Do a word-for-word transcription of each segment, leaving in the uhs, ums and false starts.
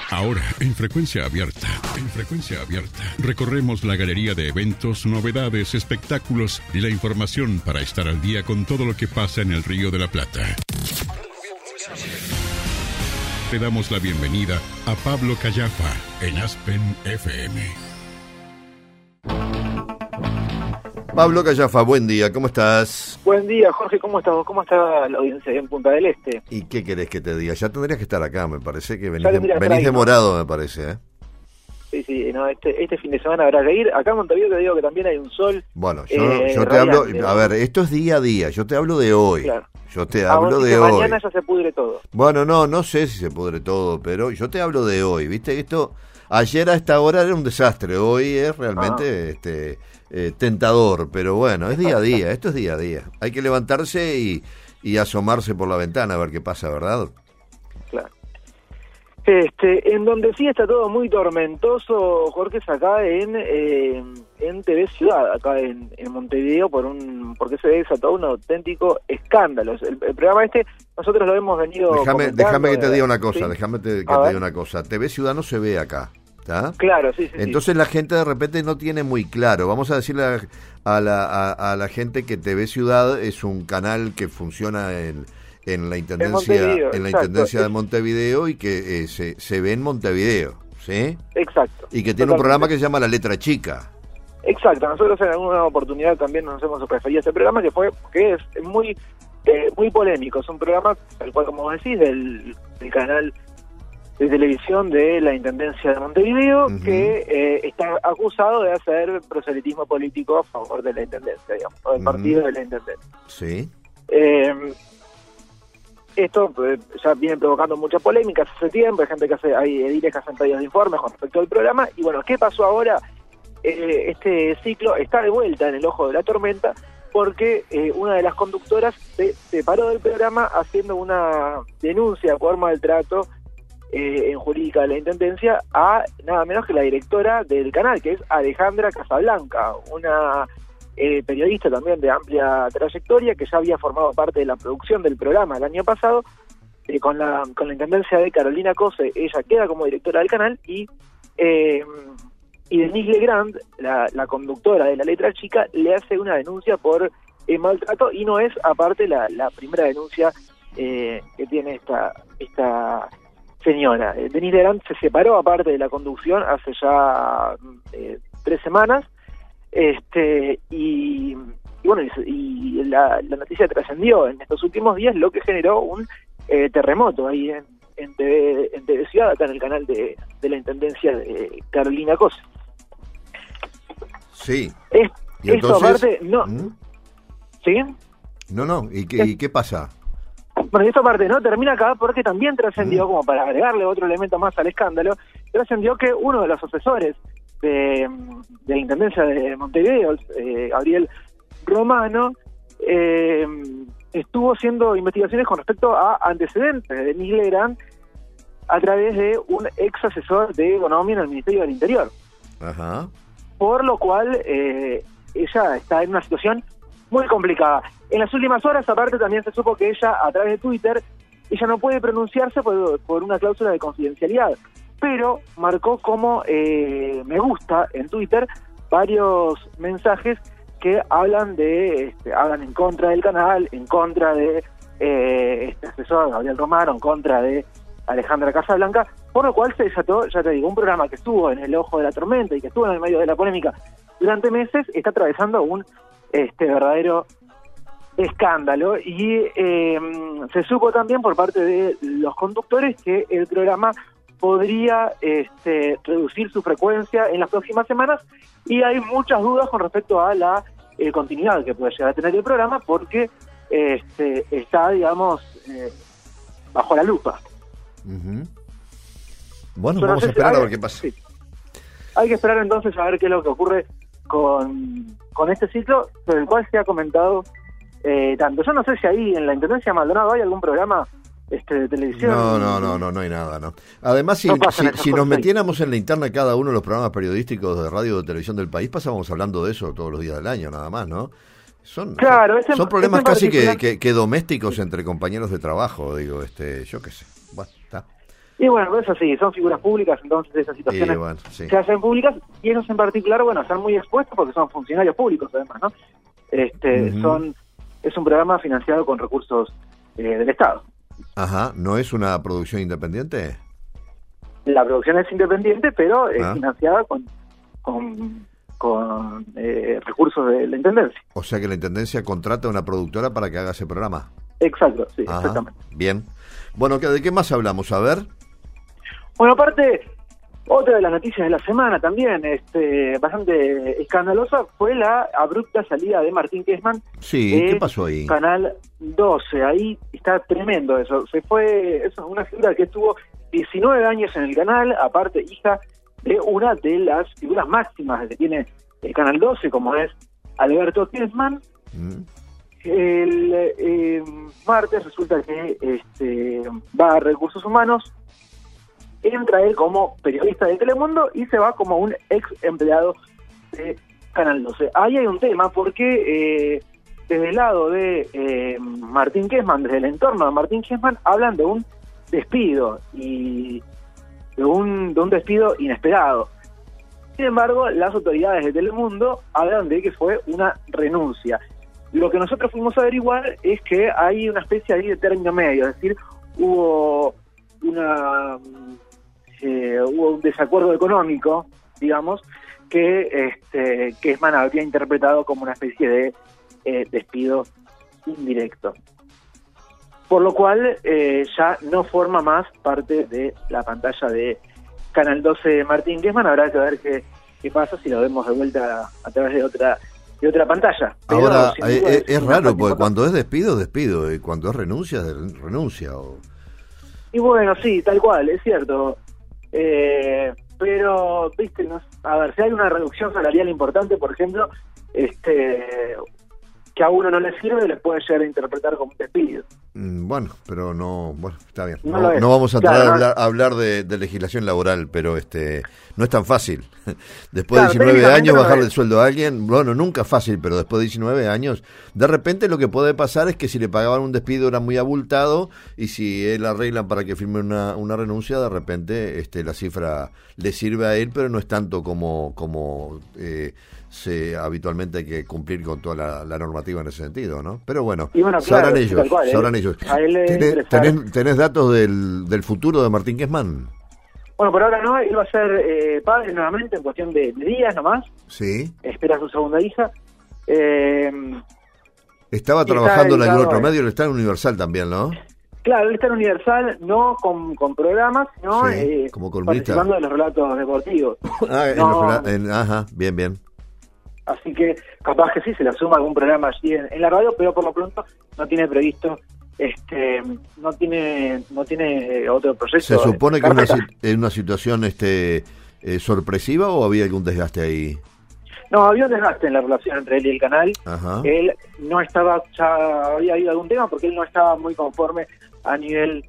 Ahora, en Frecuencia Abierta, en Frecuencia Abierta, recorremos la galería de eventos, novedades, espectáculos y la información para estar al día con todo lo que pasa en el Río de la Plata. Te damos la bienvenida a Pablo Callafa en Aspen F M. Pablo Callafa, buen día, ¿cómo estás? Buen día, Jorge, ¿cómo estás? ¿Cómo está la audiencia en Punta del Este? ¿Y qué querés que te diga? Ya tendrías que estar acá, me parece que venís, Ya de, tendría que venís estar ahí, demorado, ¿no? me parece, ¿eh? Sí, sí, no, este, este fin de semana habrá que ir. Acá en Montevideo te digo que también hay un sol. Bueno, yo, eh, yo te hablo, radiante, a ver, esto es día a día, yo te hablo de hoy. Claro. Yo te Ah, hablo vos de decís que hoy. mañana ya se pudre todo. Bueno, no, no sé si se pudre todo, pero yo te hablo de hoy, ¿viste? Esto, ayer a esta hora era un desastre, hoy es realmente Ah. este eh, tentador, pero bueno, es día a día, esto es día a día. Hay que levantarse y, y asomarse por la ventana a ver qué pasa, ¿verdad? Claro. Este, en donde sí está todo muy tormentoso, Jorge, es acá en eh, en T V Ciudad, acá en, en Montevideo, por un porque se desató un auténtico escándalo. El, el programa este, nosotros lo hemos venido Déjame, comentando, déjame que te diga una ¿sí? cosa, déjame te, que A te ver. diga una cosa. T V Ciudad no se ve acá, ¿está? Claro, sí, sí. Entonces sí. la gente de repente no tiene muy claro. Vamos a decirle a, a la, a, a la gente que T V Ciudad es un canal que funciona en, en la intendencia, en, Montevideo, en la exacto. intendencia de Montevideo y que eh, se, se ve en Montevideo, ¿sí? Exacto. Y que tiene un programa que se llama La Letra Chica. Exacto, nosotros en alguna oportunidad también nos hemos referido a este programa que fue que es muy eh, muy polémico, es un programa tal cual como vos decís del, del canal de televisión de la Intendencia de Montevideo, Uh-huh. que eh, está acusado de hacer proselitismo político a favor de la Intendencia, digamos, o del Uh-huh. partido de la Intendencia. Sí. Eh, esto eh, ya viene provocando mucha polémica hace tiempo, hay gente que hace, hay ediles que hacen pedidos de informes con respecto al programa, y bueno, ¿qué pasó ahora? Eh, este ciclo está de vuelta en el ojo de la tormenta porque eh, una de las conductoras se separó del programa haciendo una denuncia por maltrato eh, en jurídica de la Intendencia a nada menos que la directora del canal, que es Alejandra Casablanca, una eh, periodista también de amplia trayectoria que ya había formado parte de la producción del programa el año pasado. Eh, con la con la Intendencia de Carolina Cose, ella queda como directora del canal y... Eh, y Denise Legrand, la, la conductora de La Letra Chica, le hace una denuncia por eh, maltrato, y no es aparte la, la primera denuncia eh, que tiene esta esta señora. Eh, Denise Legrand se separó aparte de la conducción hace ya eh, tres semanas, este y, y bueno, y, y la, la noticia trascendió en estos últimos días, lo que generó un eh, terremoto ahí en En T V, en T V Ciudad, acá en el canal de, de la Intendencia de Carolina Cose. Sí. Es, ¿Y esto entonces? aparte, no, ¿Mm? ¿sí? No, no, ¿y qué, ¿y qué pasa? Bueno, y esto aparte no termina acá porque también trascendió, ¿Mm? como para agregarle otro elemento más al escándalo, trascendió que uno de los asesores de, de la Intendencia de Montevideo, eh, Gabriel Romano, eh, estuvo haciendo investigaciones con respecto a antecedentes de Denise Legrand a través de un ex asesor de economía en el Ministerio del Interior. Ajá. Por lo cual eh, ella está en una situación muy complicada. En las últimas horas, aparte, también se supo que ella, a través de Twitter, ella no puede pronunciarse por, por una cláusula de confidencialidad, pero marcó como eh, me gusta en Twitter varios mensajes que hablan de este, hablan en contra del canal, en contra de eh, este asesor Gabriel Romano, en contra de Alejandra Casablanca, por lo cual se desató, ya te digo, un programa que estuvo en el ojo de la tormenta y que estuvo en el medio de la polémica durante meses, está atravesando un este verdadero escándalo, y eh, se supo también por parte de los conductores que el programa podría este, reducir su frecuencia en las próximas semanas, y hay muchas dudas con respecto a la eh, continuidad que puede llegar a tener el programa, porque este, está, digamos, eh, bajo la lupa. Uh-huh. Bueno, Yo no vamos sé a esperar si- a hay- ver qué pasa. sí. Hay que esperar entonces a ver qué es lo que ocurre con, con este ciclo, sobre el cual se ha comentado eh, tanto. Yo no sé si ahí en la Intendencia de Maldonado hay algún programa este, de televisión. No, no, no, no, no hay nada, ¿no? Además, si, No pasan si, esas si nos cosas ahí. metiéramos en la interna de cada uno de los programas periodísticos de radio o de televisión del país, pasábamos hablando de eso todos los días del año, nada más, ¿no? Son, Claro, son, ese- son problemas ese en casi que, particular- que, que domésticos entre compañeros de trabajo, digo, este, yo qué sé. Bueno, está. Y bueno, eso sí, son figuras públicas, entonces esas situaciones bueno, sí. se hacen públicas, y ellos en particular, bueno, están muy expuestos porque son funcionarios públicos además, ¿no? Este, uh-huh. son Es un programa financiado con recursos eh, del Estado. Ajá, ¿no es una producción independiente? La producción es independiente, pero es ¿Ah? financiada con, con, con eh, recursos de la Intendencia. O sea que la Intendencia contrata a una productora para que haga ese programa. Exacto, sí, Ajá, exactamente. bien. Bueno, ¿de qué más hablamos? A ver. Bueno, aparte, otra de las noticias de la semana también, este, bastante escandalosa, fue la abrupta salida de Martín Kessman. Sí, ¿qué pasó ahí? Canal doce, ahí está tremendo eso. Se fue, eso es una figura que estuvo diecinueve años en el canal, aparte hija de una de las figuras máximas que tiene el Canal doce, como es Alberto Kessman. Mm. El eh, martes resulta que este, va a Recursos Humanos, entra él como periodista de Telemundo y se va como un ex empleado de Canal doce. Ahí hay un tema porque eh, desde el lado de eh, Martín Kessman, desde el entorno de Martín Kessman, hablan de un despido y de un, de un despido inesperado. Sin embargo, las autoridades de Telemundo hablan de que fue una renuncia. Lo que nosotros fuimos a averiguar es que hay una especie ahí de término medio, es decir, hubo una eh, hubo un desacuerdo económico, digamos, que este Kessman habría interpretado como una especie de eh, despido indirecto. Por lo cual eh, ya no forma más parte de la pantalla de Canal doce de Martín Kessman. Habrá que ver qué, qué pasa si lo vemos de vuelta a, a través de otra de otra pantalla. Pero, ahora, es, es, es raro, porque cuando es despido, despido, y cuando es renuncia, renuncia. O... Y bueno, sí, tal cual, es cierto. Eh, pero, viste, no, a ver, si hay una reducción salarial importante, por ejemplo, este que a uno no le sirve, le puede llegar a interpretar como un despido. Mm, bueno, pero no, bueno, está bien. No, No, no vamos a claro, entrar no. a hablar, a hablar de, de legislación laboral, pero este no es tan fácil. Después Claro, de diecinueve años no bajarle es. el sueldo a alguien, bueno, nunca es fácil, pero después de diecinueve años, de repente lo que puede pasar es que si le pagaban un despido era muy abultado, y si él arreglan para que firme una, una renuncia, de repente este la cifra le sirve a él, pero no es tanto como como eh, se habitualmente hay que cumplir con toda la, la normativa en ese sentido, ¿no? Pero bueno, Y bueno, sabrán claro, ellos, cual, sabrán él, ellos. a él le ¿Tenés, interesar... tenés, tenés datos del, del futuro de Martín Kessman? Bueno, por ahora no, él va a ser eh, padre nuevamente en cuestión de, de días nomás. Sí. Espera a su segunda hija. Eh, Estaba trabajando en algún otro medio, él está en Universal también, ¿no? Claro, él está en Universal, no con, con programas, sino Sí, eh, como columnista. participando de los relatos deportivos. ah, en No, los, en, ajá, bien, bien. Así que capaz que sí se le suma algún programa allí en, en la radio, pero por lo pronto no tiene previsto, este, no tiene, no tiene otro proyecto. ¿Se supone que es una, carpeta. es una situación este eh, sorpresiva o había algún desgaste ahí? No, había un desgaste en la relación entre él y el canal. Ajá. Él no estaba, ya había habido algún tema porque él no estaba muy conforme a nivel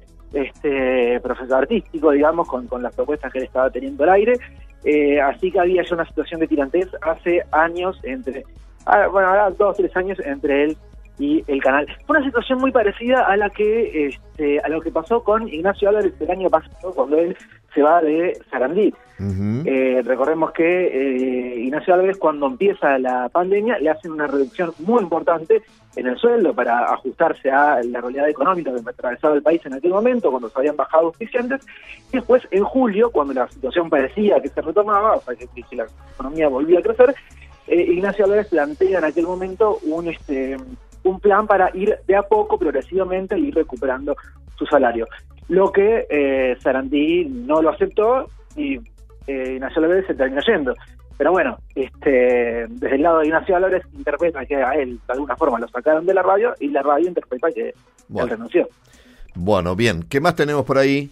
este proceso artístico, digamos, con, con las propuestas que él estaba teniendo al aire. Eh, así que había ya una situación de tirantez hace años entre, ah, bueno, ahora dos, tres años entre él y el canal. Fue una situación muy parecida a la que este, a lo que pasó con Ignacio Álvarez el año pasado cuando él se va de Sarandí. Uh-huh. Eh, recordemos que eh, Ignacio Álvarez, cuando empieza la pandemia, le hacen una reducción muy importante en el sueldo para ajustarse a la realidad económica que atravesaba el país en aquel momento, cuando se habían bajado auspiciantes. Y después, en julio, cuando la situación parecía que se retomaba, o sea, que, que la economía volvía a crecer, eh, Ignacio Álvarez plantea en aquel momento un este un plan para ir de a poco, progresivamente, ir recuperando su salario. Lo que eh, Sarandí no lo aceptó y eh, Ignacio Álvarez se terminó yendo. Pero bueno, este desde el lado de Ignacio Álvarez interpreta que a él de alguna forma lo sacaron de la radio y la radio interpreta que bueno. él renunció. Bueno, bien. ¿Qué más tenemos por ahí?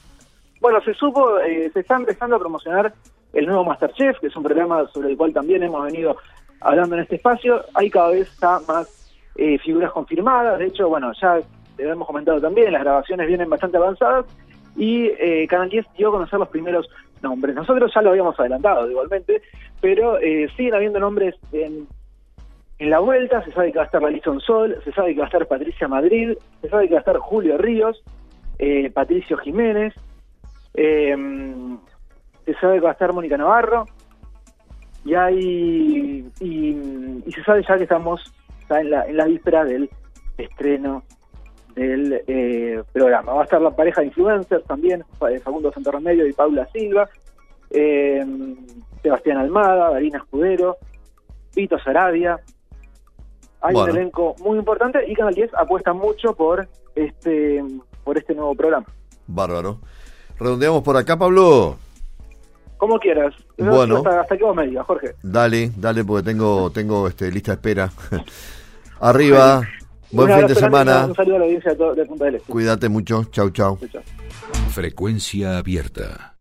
Bueno, se supo, eh, se está empezando a promocionar el nuevo MasterChef, que es un programa sobre el cual también hemos venido hablando en este espacio. Hay cada vez está más eh, figuras confirmadas. De hecho, bueno, ya lo hemos comentado también, las grabaciones vienen bastante avanzadas y eh, Canal diez dio a conocer los primeros nombres. Nosotros ya lo habíamos adelantado igualmente, pero eh, siguen habiendo nombres en, en la vuelta. Se sabe que va a estar Alison Sol, se sabe que va a estar Patricia Madrid, se sabe que va a estar Julio Ríos, eh, Patricio Jiménez, Eh, se sabe que va a estar Mónica Navarro. Y hay y, y se sabe ya que estamos ya en la, en la víspera del estreno del eh, programa. Va a estar la pareja de influencers también, Facundo Santorremedio y Paula Silva, eh, Sebastián Almada, Darina Escudero, Vito Sarabia. Hay bueno. un elenco muy importante y Canal diez apuesta mucho por este por este nuevo programa. Bárbaro. Redondeamos por acá, Pablo. Como quieras. Bueno. Hasta, hasta que vos me digas, Jorge. Dale, dale, porque tengo tengo este lista de espera. Arriba. Buen fin de semana. Un saludo a la audiencia de, de Punta del Este. Cuídate mucho. Chau, chau. Frecuencia abierta.